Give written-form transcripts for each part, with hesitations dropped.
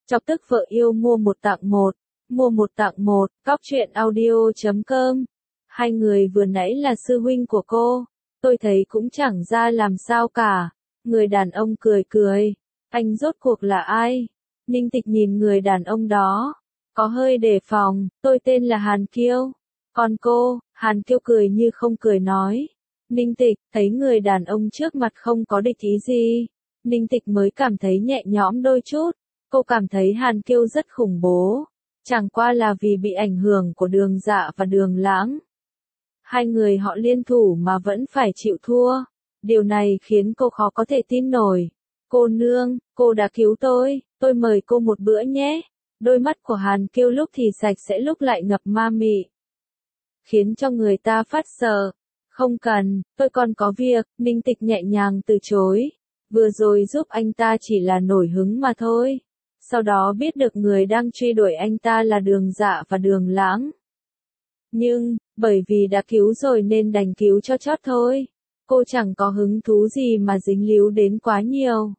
Chọc tức vợ yêu mua một tặng một. Mua một tặng một, Cóc truyện audio.com. Hai người vừa nãy là sư huynh của cô. Tôi thấy cũng chẳng ra làm sao cả. Người đàn ông cười cười. Anh rốt cuộc là ai? Ninh Tịch nhìn người đàn ông đó. Có hơi đề phòng, tôi tên là Hàn Kiêu. Còn cô, Hàn Kiêu cười như không cười nói. Ninh Tịch, thấy người đàn ông trước mặt không có địch ý gì. Ninh Tịch mới cảm thấy nhẹ nhõm đôi chút. Cô cảm thấy Hàn Kiêu rất khủng bố. Chẳng qua là vì bị ảnh hưởng của Đường Dạ và Đường Lãng. Hai người họ liên thủ mà vẫn phải chịu thua. Điều này khiến cô khó có thể tin nổi. Cô nương, cô đã cứu tôi mời cô một bữa nhé. Đôi mắt của Hàn Kiêu lúc thì sạch sẽ lúc lại ngập ma mị. Khiến cho người ta phát sợ. Không cần, tôi còn có việc, Ninh Tịch nhẹ nhàng từ chối. Vừa rồi giúp anh ta chỉ là nổi hứng mà thôi. Sau đó biết được người đang truy đuổi anh ta là Đường Dạ và Đường Lãng. Nhưng, bởi vì đã cứu rồi nên đành cứu cho chót thôi. Cô chẳng có hứng thú gì mà dính líu đến quá nhiều.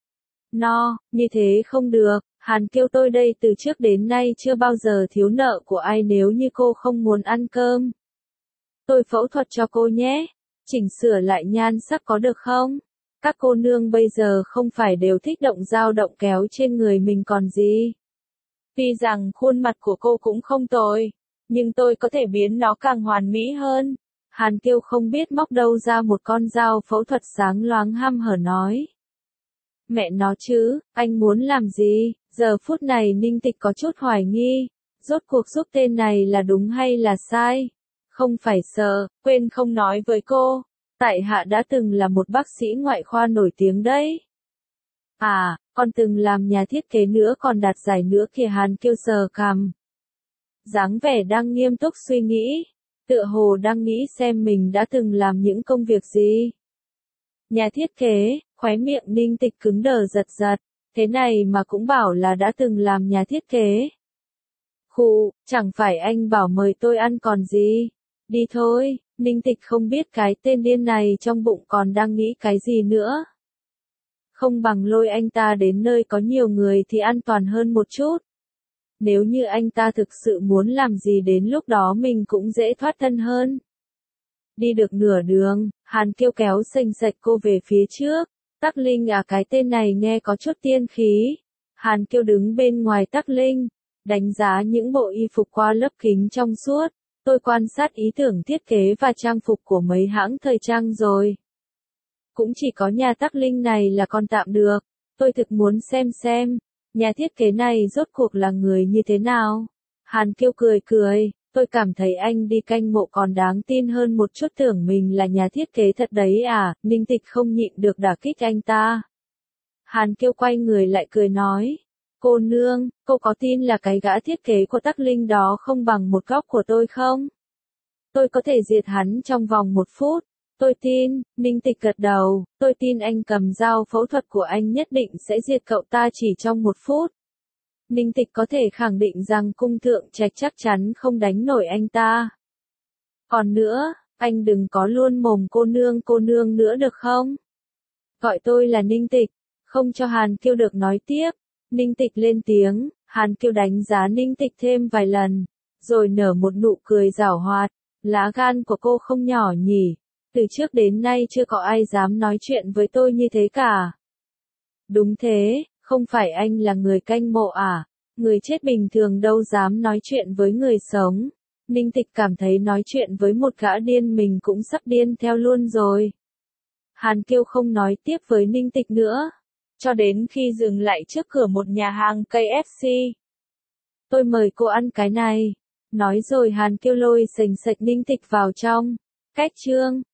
No, như thế không được, Hàn Kiêu tôi đây từ trước đến nay chưa bao giờ thiếu nợ của ai nếu như cô không muốn ăn cơm. Tôi phẫu thuật cho cô nhé, chỉnh sửa lại nhan sắc có được không? Các cô nương bây giờ không phải đều thích động dao động kéo trên người mình còn gì. Tuy rằng khuôn mặt của cô cũng không tồi, nhưng tôi có thể biến nó càng hoàn mỹ hơn. Hàn Kiêu không biết móc đâu ra một con dao phẫu thuật sáng loáng hăm hở nói. Mẹ nó chứ, anh muốn làm gì? Giờ phút này Ninh Tịch có chút hoài nghi. Rốt cuộc giúp tên này là đúng hay là sai? Không phải sợ, quên không nói với cô. Tại hạ đã từng là một bác sĩ ngoại khoa nổi tiếng đấy. À, còn từng làm nhà thiết kế nữa còn đạt giải nữa kìa. Hàn Kiêu sờ cằm. Dáng vẻ đang nghiêm túc suy nghĩ. Tựa hồ đang nghĩ xem mình đã từng làm những công việc gì. Nhà thiết kế, khóe miệng Ninh Tịch cứng đờ giật giật. Thế này mà cũng bảo là đã từng làm nhà thiết kế. Khụ, chẳng phải anh bảo mời tôi ăn còn gì. Đi thôi, Ninh Tịch không biết cái tên điên này trong bụng còn đang nghĩ cái gì nữa. Không bằng lôi anh ta đến nơi có nhiều người thì an toàn hơn một chút. Nếu như anh ta thực sự muốn làm gì đến lúc đó mình cũng dễ thoát thân hơn. Đi được nửa đường, Hàn Kiêu kéo xềnh xệch cô về phía trước. Tắc Linh à, cái tên này nghe có chút tiên khí. Hàn Kiêu đứng bên ngoài Tắc Linh, đánh giá những bộ y phục qua lớp kính trong suốt. Tôi quan sát ý tưởng thiết kế và trang phục của mấy hãng thời trang rồi. Cũng chỉ có nhà Tắc Linh này là còn tạm được. Tôi thực muốn xem, nhà thiết kế này rốt cuộc là người như thế nào. Hàn Kiêu cười cười, tôi cảm thấy anh đi canh mộ còn đáng tin hơn một chút, tưởng mình là nhà thiết kế thật đấy à. Ninh Tịch không nhịn được đả kích anh ta. Hàn Kiêu quay người lại cười nói. Cô nương, cô có tin là cái gã thiết kế của Tắc Linh đó không bằng một góc của tôi không? Tôi có thể diệt hắn trong vòng 1 phút. Tôi tin, Ninh Tịch gật đầu, tôi tin anh cầm dao phẫu thuật của anh nhất định sẽ diệt cậu ta chỉ trong 1 phút. Ninh Tịch có thể khẳng định rằng cung thượng trạch chắc chắn không đánh nổi anh ta. Còn nữa, anh đừng có luôn mồm cô nương nữa được không? Gọi tôi là Ninh Tịch, không cho Hàn Kiêu được nói tiếp. Ninh Tịch lên tiếng, Hàn Kiêu đánh giá Ninh Tịch thêm vài lần, rồi nở một nụ cười giảo hoạt. Lá gan của cô không nhỏ nhỉ, từ trước đến nay chưa có ai dám nói chuyện với tôi như thế cả. Đúng thế, không phải anh là người canh mộ à, người chết bình thường đâu dám nói chuyện với người sống. Ninh Tịch cảm thấy nói chuyện với một gã điên mình cũng sắp điên theo luôn rồi. Hàn Kiêu không nói tiếp với Ninh Tịch nữa, cho đến khi dừng lại trước cửa một nhà hàng KFC. Tôi mời cô ăn cái này. Nói rồi Hàn Kiêu lôi xềnh xệch Ninh Tịch vào trong. Cách chương